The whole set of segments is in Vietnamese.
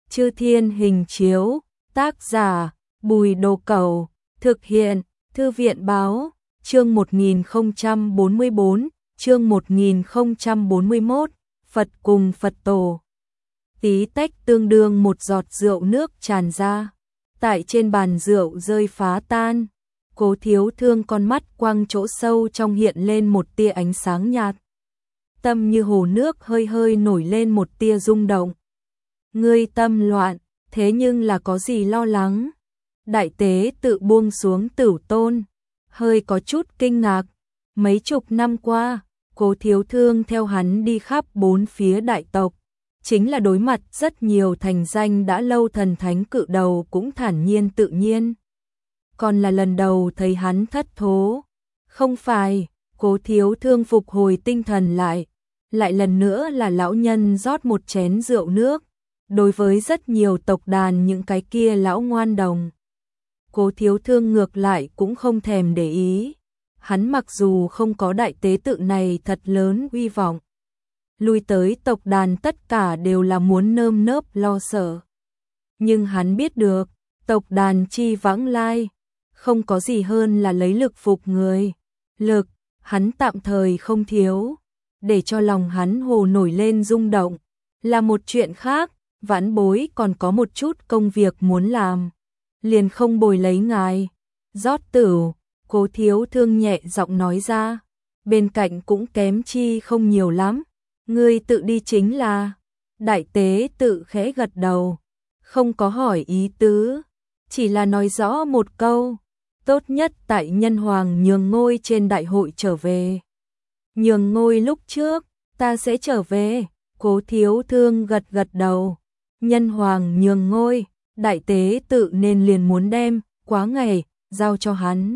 Chư Thiên Hình Chiếu, tác giả Bùi Đồ Cẩu, thực hiện Thư viện Báo, chương 1044, chương 1041, Phật cùng Phật Tổ. Tí tách tương đương một giọt rượu nước tràn ra, tại trên bàn rượu rơi phá tan. Cố Thiếu Thương con mắt quăng chỗ sâu trong hiện lên một tia ánh sáng nhạt. Tâm như hồ nước hơi hơi nổi lên một tia rung động. Ngươi tâm loạn, thế nhưng là có gì lo lắng? Đại tế tự buông xuống Tửu Tôn, hơi có chút kinh ngạc. Mấy chục năm qua, Cố Thiếu Thương theo hắn đi khắp bốn phía đại tộc, chính là đối mặt rất nhiều thành danh đã lâu thần thánh cự đầu cũng thản nhiên tự nhiên. Còn là lần đầu thấy hắn thất thố. Không phải, Cố Thiếu Thương phục hồi tinh thần lại lần nữa là lão nhân rót một chén rượu nước. Đối với rất nhiều tộc đàn những cái kia lão ngoan đồng, Cố Thiếu Thương ngược lại cũng không thèm để ý. Hắn mặc dù không có đại tế tự này thật lớn uy vọng, lui tới tộc đàn tất cả đều là muốn nơm nớp lo sợ. Nhưng hắn biết được, tộc đàn chi vãng lai, không có gì hơn là lấy lực phục người. Lực, hắn tạm thời không thiếu, để cho lòng hắn hồ nổi lên rung động, là một chuyện khác. Vãn bối còn có một chút công việc muốn làm, liền không bồi lấy ngài. Rót tửu, Cố Thiếu Thương nhẹ giọng nói ra, bên cạnh cũng kém chi không nhiều lắm. Ngươi tự đi chính là. Đại tế tự khẽ gật đầu, không có hỏi ý tứ, chỉ là nói rõ một câu, tốt nhất tại Nhân Hoàng nhường ngôi trên đại hội trở về. Nhường ngôi lúc trước, ta sẽ trở về. Cố Thiếu Thương gật gật đầu. Nhân Hoàng nhường ngôi, đại tế tự nên liền muốn đem quá ngày giao cho hắn.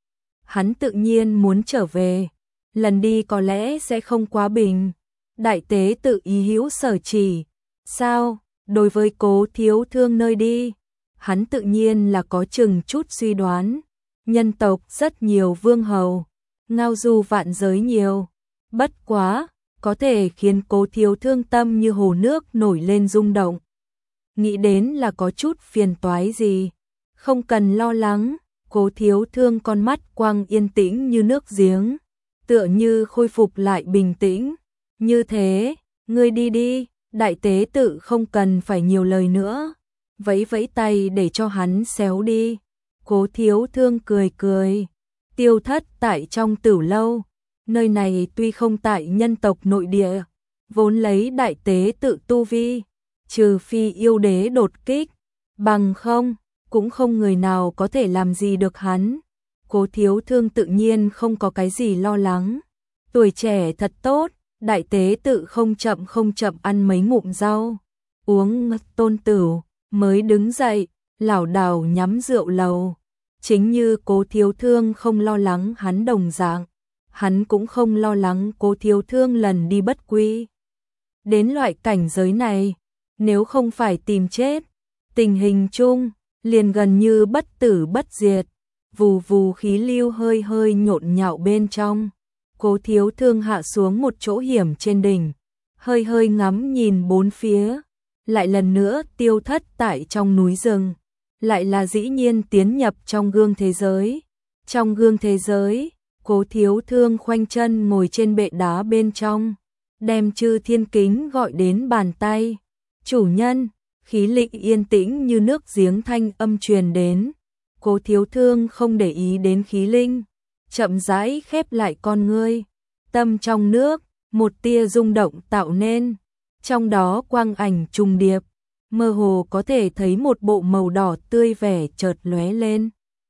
Hắn tự nhiên muốn trở về, lần đi có lẽ sẽ không quá bình. Đại tế tự ý hữu sở chỉ. Sao? Đối với Cố Thiếu Thương nơi đi, hắn tự nhiên là có chừng chút suy đoán. Nhân tộc rất nhiều vương hầu, ngao du vạn giới nhiều, bất quá có thể khiến Cố Thiếu Thương tâm như hồ nước nổi lên rung động. Nghĩ đến là có chút phiền toái gì, không cần lo lắng. Cố Thiếu Thương con mắt quang yên tĩnh như nước giếng, tựa như khôi phục lại bình tĩnh. Như thế, ngươi đi đi. Đại tế tự không cần phải nhiều lời nữa, vẫy vẫy tay để cho hắn xéo đi. Cố Thiếu Thương cười cười, tiêu thất tại trong Tửu lâu. Nơi này tuy không tại nhân tộc nội địa, vốn lấy đại tế tự tu vi, trừ phi yêu đế đột kích, bằng không, cũng không người nào có thể làm gì được hắn. Cố Thiếu Thương tự nhiên không có cái gì lo lắng. Tuổi trẻ thật tốt, đại tế tự không chậm ăn mấy ngụm rau, uống tôn tửu, mới đứng dậy, lảo đảo nhắm rượu lầu. Chính như Cố Thiếu Thương không lo lắng hắn đồng dạng, hắn cũng không lo lắng Cố Thiếu Thương lần đi bất quy. Đến loại cảnh giới này, nếu không phải tìm chết, tình hình chung liền gần như bất tử bất diệt. Vù vù khí lưu hơi hơi nhộn nhạo bên trong. Cố Thiếu Thương hạ xuống một chỗ hiểm trên đỉnh, hơi hơi ngắm nhìn bốn phía, lại lần nữa tiêu thất tại trong núi rừng, lại là dĩ nhiên tiến nhập trong gương thế giới. Trong gương thế giới, Cố Thiếu Thương khoanh chân ngồi trên bệ đá bên trong, đem Chư Thiên Kính gọi đến bàn tay. Chủ nhân, khí lịnh yên tĩnh như nước giếng thanh âm truyền đến. Cố Thiếu Thương không để ý đến khí linh, chậm rãi khép lại con ngươi. Tâm trong nước, một tia rung động tạo nên, trong đó quang ảnh trùng điệp, mơ hồ có thể thấy một bộ màu đỏ tươi vẻ chợt lóe lên.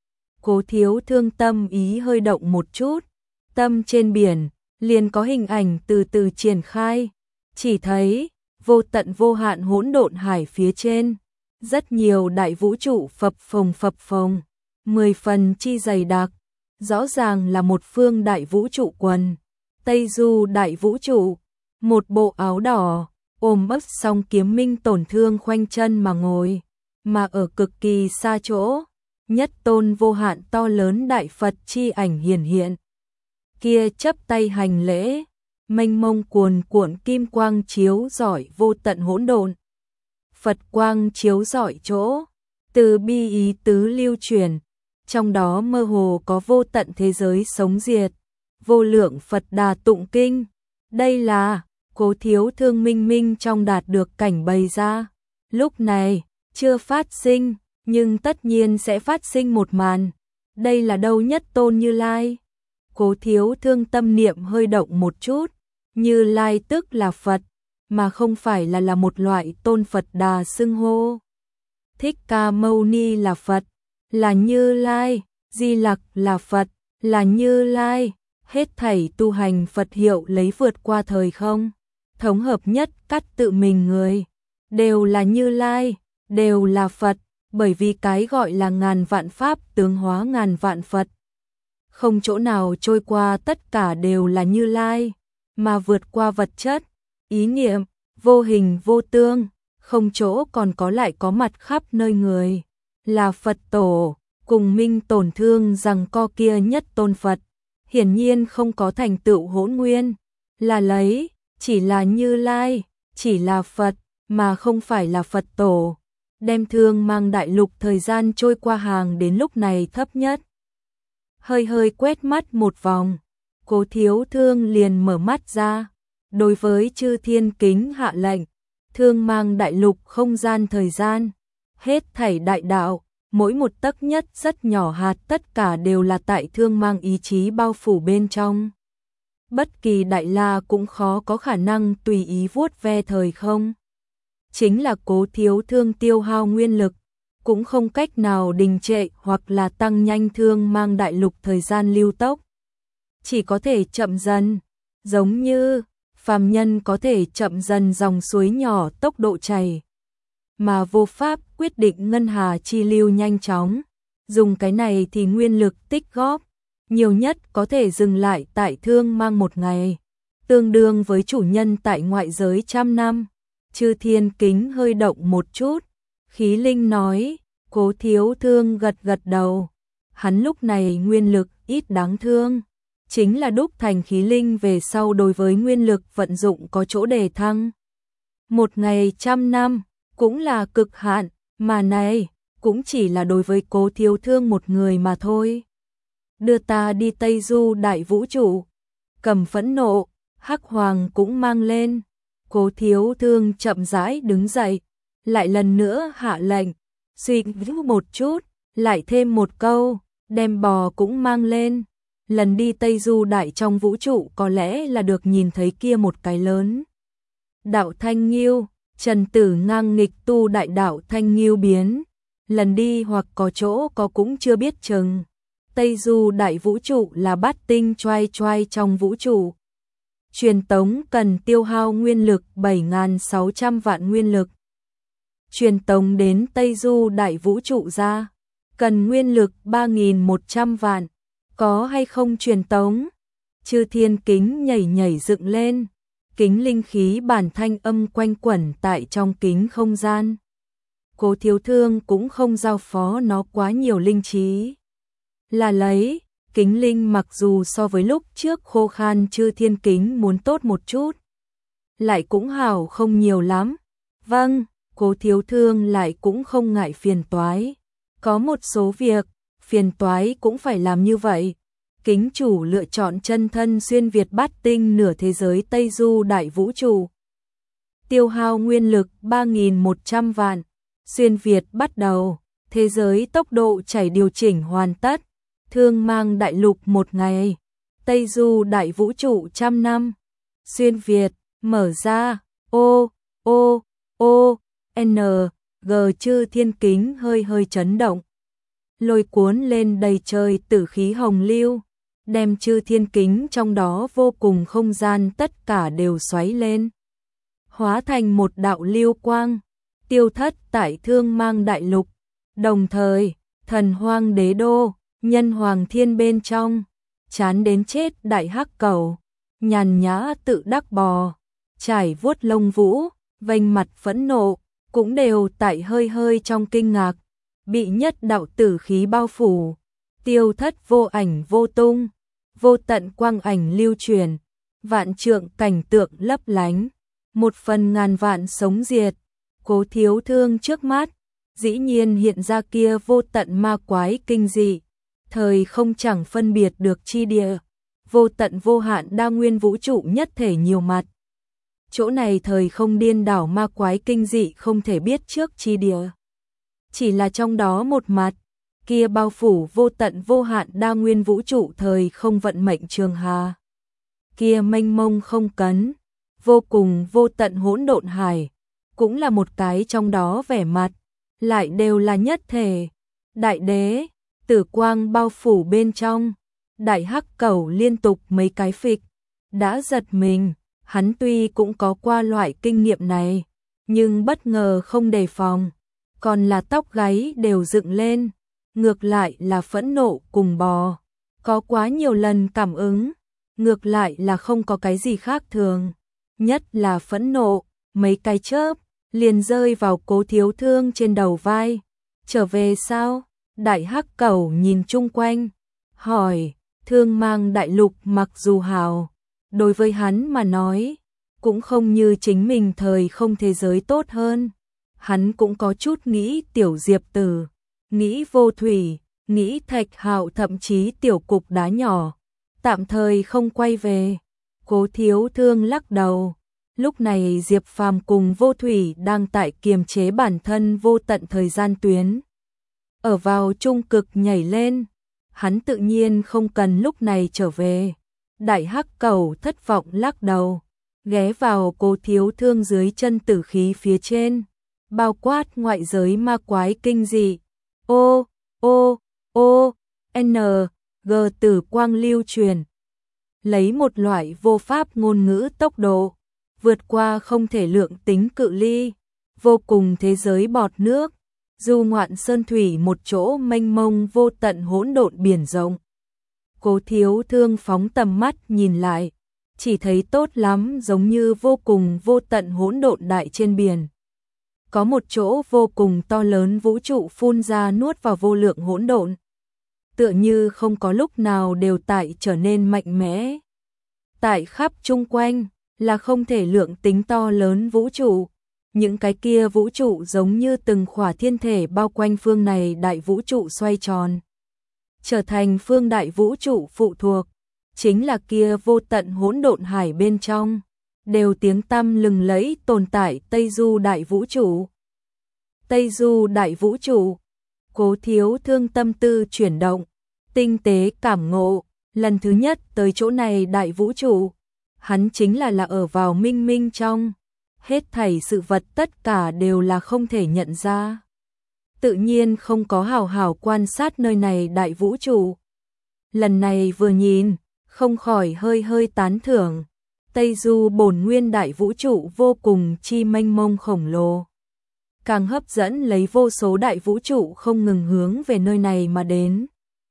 Cố Thiếu Thương tâm ý hơi động một chút, tâm trên biển, liền có hình ảnh từ từ triển khai, chỉ thấy vô tận vô hạn hỗn độn hải phía trên, rất nhiều đại vũ trụ phập phồng, 10 phần chi dày đặc, rõ ràng là một phương đại vũ trụ quần. Tây Du đại vũ trụ, một bộ áo đỏ, ôm ấp song kiếm minh tổn thương khoanh chân mà ngồi, mà ở cực kỳ xa chỗ, nhất tôn vô hạn to lớn đại Phật chi ảnh hiển hiện. Kia chấp tay hành lễ, mênh mông cuồn cuộn kim quang chiếu rọi vô tận hỗn độn. Phật quang chiếu rọi chỗ, từ bi ý tứ lưu truyền, trong đó mơ hồ có vô tận thế giới sống diệt, vô lượng Phật Đà tụng kinh. Đây là Cố Thiếu Thương minh minh trong đạt được cảnh bày ra. Lúc này, chưa phát sinh, nhưng tất nhiên sẽ phát sinh một màn. Đây là đâu Nhất Tôn Như Lai? Cố Thiếu Thương tâm niệm hơi động một chút, Như Lai tức là Phật, mà không phải là một loại tôn Phật Đà xưng hô. Thích Ca Mâu Ni là Phật, là Như Lai, Di Lặc là Phật, là Như Lai, hết thảy tu hành Phật hiệu lấy vượt qua thời không, thống hợp nhất cắt tự mình người, đều là Như Lai, đều là Phật, bởi vì cái gọi là ngàn vạn pháp tướng hóa ngàn vạn Phật. Không chỗ nào trôi qua, tất cả đều là Như Lai, mà vượt qua vật chất, ý niệm, vô hình vô tương, không chỗ còn có lại có mặt khắp nơi người, là Phật tổ, cùng minh tổn thương rằng co kia nhất tôn Phật, hiển nhiên không có thành tựu hỗn nguyên, là lấy, chỉ là Như Lai, chỉ là Phật, mà không phải là Phật tổ, đem Thương Mang Đại Lục thời gian trôi qua hàng đến lúc này thấp nhất. Hơi hơi quét mắt một vòng, Cố Thiếu Thương liền mở mắt ra, đối với chư thiên kính hạ lệnh, Thương Mang Đại Lục không gian thời gian, hết thảy đại đạo, mỗi một tấc nhất rất nhỏ hạt tất cả đều là tại Thương Mang ý chí bao phủ bên trong. Bất kỳ đại la cũng khó có khả năng tùy ý vuốt ve thời không. Chính là Cố Thiếu Thương tiêu hao nguyên lực, cũng không cách nào đình trệ hoặc là tăng nhanh Thương Mang Đại Lục thời gian lưu tốc. Chỉ có thể chậm dần, giống như phàm nhân có thể chậm dần dòng suối nhỏ tốc độ chảy, mà vô pháp quyết định ngân hà chi lưu nhanh chóng. Dùng cái này thì nguyên lực tích góp, nhiều nhất có thể dừng lại tại Thương Mang một ngày, tương đương với chủ nhân tại ngoại giới 100 năm. Chư thiên kính hơi động một chút, khí linh nói, Cố Thiếu Thương gật gật đầu. Hắn lúc này nguyên lực ít đáng thương, chính là đúc thành khí linh về sau đối với nguyên lực vận dụng có chỗ đề thăng. Một ngày 100 năm, cũng là cực hạn, mà này, cũng chỉ là đối với Cố Thiếu Thương một người mà thôi. Đưa ta đi Tây Du đại vũ trụ, Cầm phẫn nộ, Hắc Hoàng cũng mang lên. Cố Thiếu Thương chậm rãi đứng dậy, lại lần nữa hạ lệnh, suy nghĩ một chút, lại thêm một câu, đem bò cũng mang lên. Lần đi Tây Du đại trong vũ trụ có lẽ là được nhìn thấy kia một cái lớn. Đạo Thanh Nghiêu, Trần Tử ngang nghịch tu đại đạo Thanh Nghiêu biến, lần đi hoặc có chỗ có cũng chưa biết chừng. Tây Du đại vũ trụ là bát tinh choai choai trong vũ trụ. Truyền tống cần tiêu hao nguyên lực 7.600 vạn nguyên lực. Truyền tống đến Tây Du đại vũ trụ ra, cần nguyên lực 3.100 vạn. Có hay không truyền tống? Chư thiên kính nhảy nhảy dựng lên, kính linh khí bản thanh âm quanh quẩn tại trong kính không gian. Cố Thiếu Thương cũng không giao phó nó quá nhiều linh trí. Là lấy, kính linh mặc dù so với lúc trước khô khan chư thiên kính muốn tốt một chút, lại cũng hảo không nhiều lắm. Vâng, Cố Thiếu Thương lại cũng không ngại phiền toái. Có một số việc, phiền toái cũng phải làm như vậy. Kính chủ lựa chọn chân thân xuyên Việt bát tinh nửa thế giới Tây Du đại vũ trụ. Tiêu hao nguyên lực 3.100 vạn. Xuyên Việt bắt đầu, thế giới tốc độ chảy điều chỉnh hoàn tất. Thương Mang Đại Lục một ngày, Tây Du đại vũ trụ 100 năm. Xuyên Việt, mở ra, N, G chư thiên kính hơi hơi chấn động. Lôi cuốn lên đầy trời tử khí hồng lưu, đem chư thiên kính trong đó vô cùng không gian tất cả đều xoáy lên. Hóa thành một đạo lưu quang, tiêu thất tại Thương Mang Đại Lục. Đồng thời, Thần Hoang Đế Đô, Nhân Hoàng Thiên bên trong, chán đến chết đại hắc cẩu, nhàn nhã tự đắc bò, trải vuốt lông vũ, vênh mặt phẫn nộ, cũng đều tại hơi hơi trong kinh ngạc, bị nhất đạo tử khí bao phủ, tiêu thất vô ảnh vô tung, vô tận quang ảnh lưu truyền, vạn trượng cảnh tượng lấp lánh, một phần ngàn vạn sống diệt, Cố Thiếu Thương trước mắt, dĩ nhiên hiện ra kia vô tận ma quái kinh dị, thời không chẳng phân biệt được chi địa, vô tận vô hạn đa nguyên vũ trụ nhất thể nhiều mặt. Chỗ này thời không điên đảo ma quái kinh dị không thể biết trước chi địa. Chỉ là trong đó một mặt, kia bao phủ vô tận vô hạn đa nguyên vũ trụ thời không vận mệnh trường hà. Kia mênh mông không cấn, vô cùng vô tận hỗn độn hải, cũng là một cái trong đó vẻ mặt, lại đều là nhất thể. Đại đế, tử quang bao phủ bên trong, đại hắc cẩu liên tục mấy cái phịch, đã giật mình, hắn tuy cũng có qua loại kinh nghiệm này, nhưng bất ngờ không đề phòng, còn là tóc gáy đều dựng lên, ngược lại là phẫn nộ cùng bò, có quá nhiều lần cảm ứng, ngược lại là không có cái gì khác thường, nhất là phẫn nộ, mấy cái chớp, liền rơi vào Cố Thiếu Thương trên đầu vai. Trở về sao? Đại hắc cẩu nhìn chung quanh, hỏi, Thương Mang đại lục mặc dù hào, đối với hắn mà nói, cũng không như chính mình thời không thế giới tốt hơn. Hắn cũng có chút nghĩ Tiểu Diệp Tử, nghĩ Vô Thủy, nghĩ Thạch Hạo, thậm chí tiểu cục đá nhỏ, tạm thời không quay về. Cố Thiếu Thương lắc đầu. Lúc này Diệp Phàm cùng Vô Thủy đang tại kiềm chế bản thân vô tận thời gian tuyến. Ở vào trung cực nhảy lên, hắn tự nhiên không cần lúc này trở về. Đại hắc cẩu thất vọng lắc đầu, ghé vào Cố Thiếu Thương dưới chân tử khí phía trên, bao quát ngoại giới ma quái kinh dị. Ô, ô, ô, n, g tử quang lưu truyền. Lấy một loại vô pháp ngôn ngữ tốc độ, vượt qua không thể lượng tính cự ly, vô cùng thế giới bọt nước, du ngoạn sơn thủy một chỗ mênh mông vô tận hỗn độn biển rộng. Cố Thiếu Thương phóng tầm mắt nhìn lại, chỉ thấy tốt lắm giống như vô cùng vô tận hỗn độn đại trên biển. Có một chỗ vô cùng to lớn vũ trụ phun ra nuốt vào vô lượng hỗn độn, tựa như không có lúc nào đều tại trở nên mạnh mẽ. Tại khắp chung quanh là không thể lượng tính to lớn vũ trụ, những cái kia vũ trụ giống như từng khỏa thiên thể bao quanh phương này đại vũ trụ xoay tròn, trở thành phương đại vũ trụ phụ thuộc, chính là kia vô tận hỗn độn hải bên trong, đều tiếng tăm lừng lẫy tồn tại Tây Du đại vũ trụ. Tây Du đại vũ trụ, Cố Thiếu Thương tâm tư chuyển động, tinh tế cảm ngộ, lần thứ nhất tới chỗ này đại vũ trụ, hắn chính là ở vào minh minh trong, hết thảy sự vật tất cả đều là không thể nhận ra. Tự nhiên không có hào hào quan sát nơi này đại vũ trụ. Lần này vừa nhìn, không khỏi hơi hơi tán thưởng, Tây Du bổn nguyên đại vũ trụ vô cùng chi mênh mông khổng lồ, càng hấp dẫn lấy vô số đại vũ trụ không ngừng hướng về nơi này mà đến.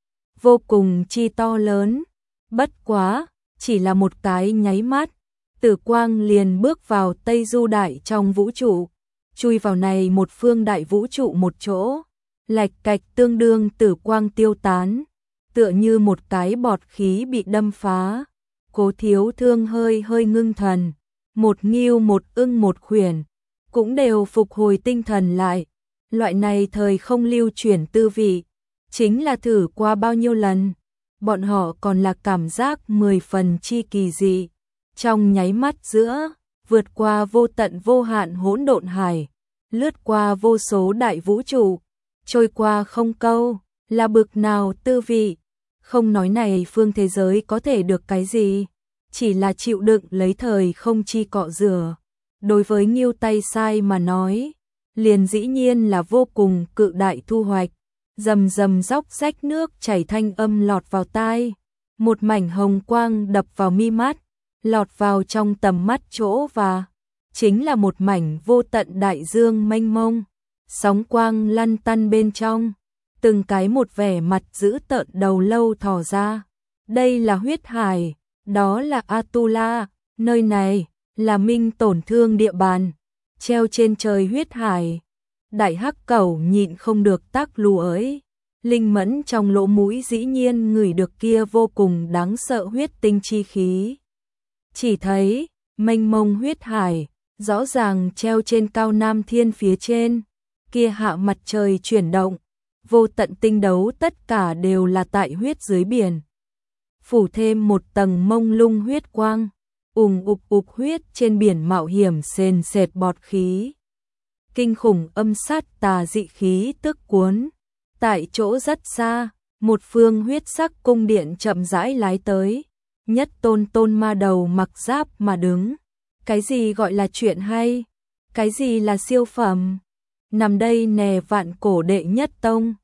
Vô cùng chi to lớn, bất quá, chỉ là một cái nháy mắt, Tử Quang liền bước vào Tây Du đại trong vũ trụ, chui vào này một phương đại vũ trụ một chỗ, lạch cạch tương đương Tử Quang tiêu tán, tựa như một cái bọt khí bị đâm phá. Cố Thiếu Thương hơi hơi ngưng thần, một nghiêu một ưng một khuyển, cũng đều phục hồi tinh thần lại. Loại này thời không lưu chuyển tư vị, chính là thử qua bao nhiêu lần, bọn họ còn là cảm giác 10 phần chi kỳ dị. Trong nháy mắt giữa, vượt qua vô tận vô hạn hỗn độn hải, lướt qua vô số đại vũ trụ, trôi qua không câu, là bực nào tư vị. Không nói này phương thế giới có thể được cái gì, chỉ là chịu đựng lấy thời không chi cọ rửa. Đối với Ngưu Tay Sai mà nói, liền dĩ nhiên là vô cùng cự đại thu hoạch. Rầm rầm róc rách nước chảy thanh âm lọt vào tai, một mảnh hồng quang đập vào mi mắt, lọt vào trong tầm mắt chỗ và chính là một mảnh vô tận đại dương mênh mông, sóng quang lăn tăn bên trong, từng cái một vẻ mặt dữ tợn đầu lâu thò ra. Đây là huyết hải, đó là Atula, nơi này là Minh tổn thương địa bàn, treo trên trời huyết hải. Đại hắc cẩu nhịn không được tắc lù ấy, linh mẫn trong lỗ mũi dĩ nhiên ngửi được kia vô cùng đáng sợ huyết tinh chi khí. Chỉ thấy mênh mông huyết hải, rõ ràng treo trên cao Nam Thiên phía trên, kia hạ mặt trời chuyển động, vô tận tinh đấu tất cả đều là tại huyết dưới biển. Phủ thêm một tầng mông lung huyết quang, ục huyết trên biển mạo hiểm sền sệt bọt khí. Kinh khủng âm sát tà dị khí tức cuốn, tại chỗ rất xa, một phương huyết sắc cung điện chậm rãi lái tới, nhất tôn ma đầu mặc giáp mà đứng. Cái gì gọi là chuyện hay? Cái gì là siêu phẩm? Nằm đây nè vạn cổ đệ nhất tông.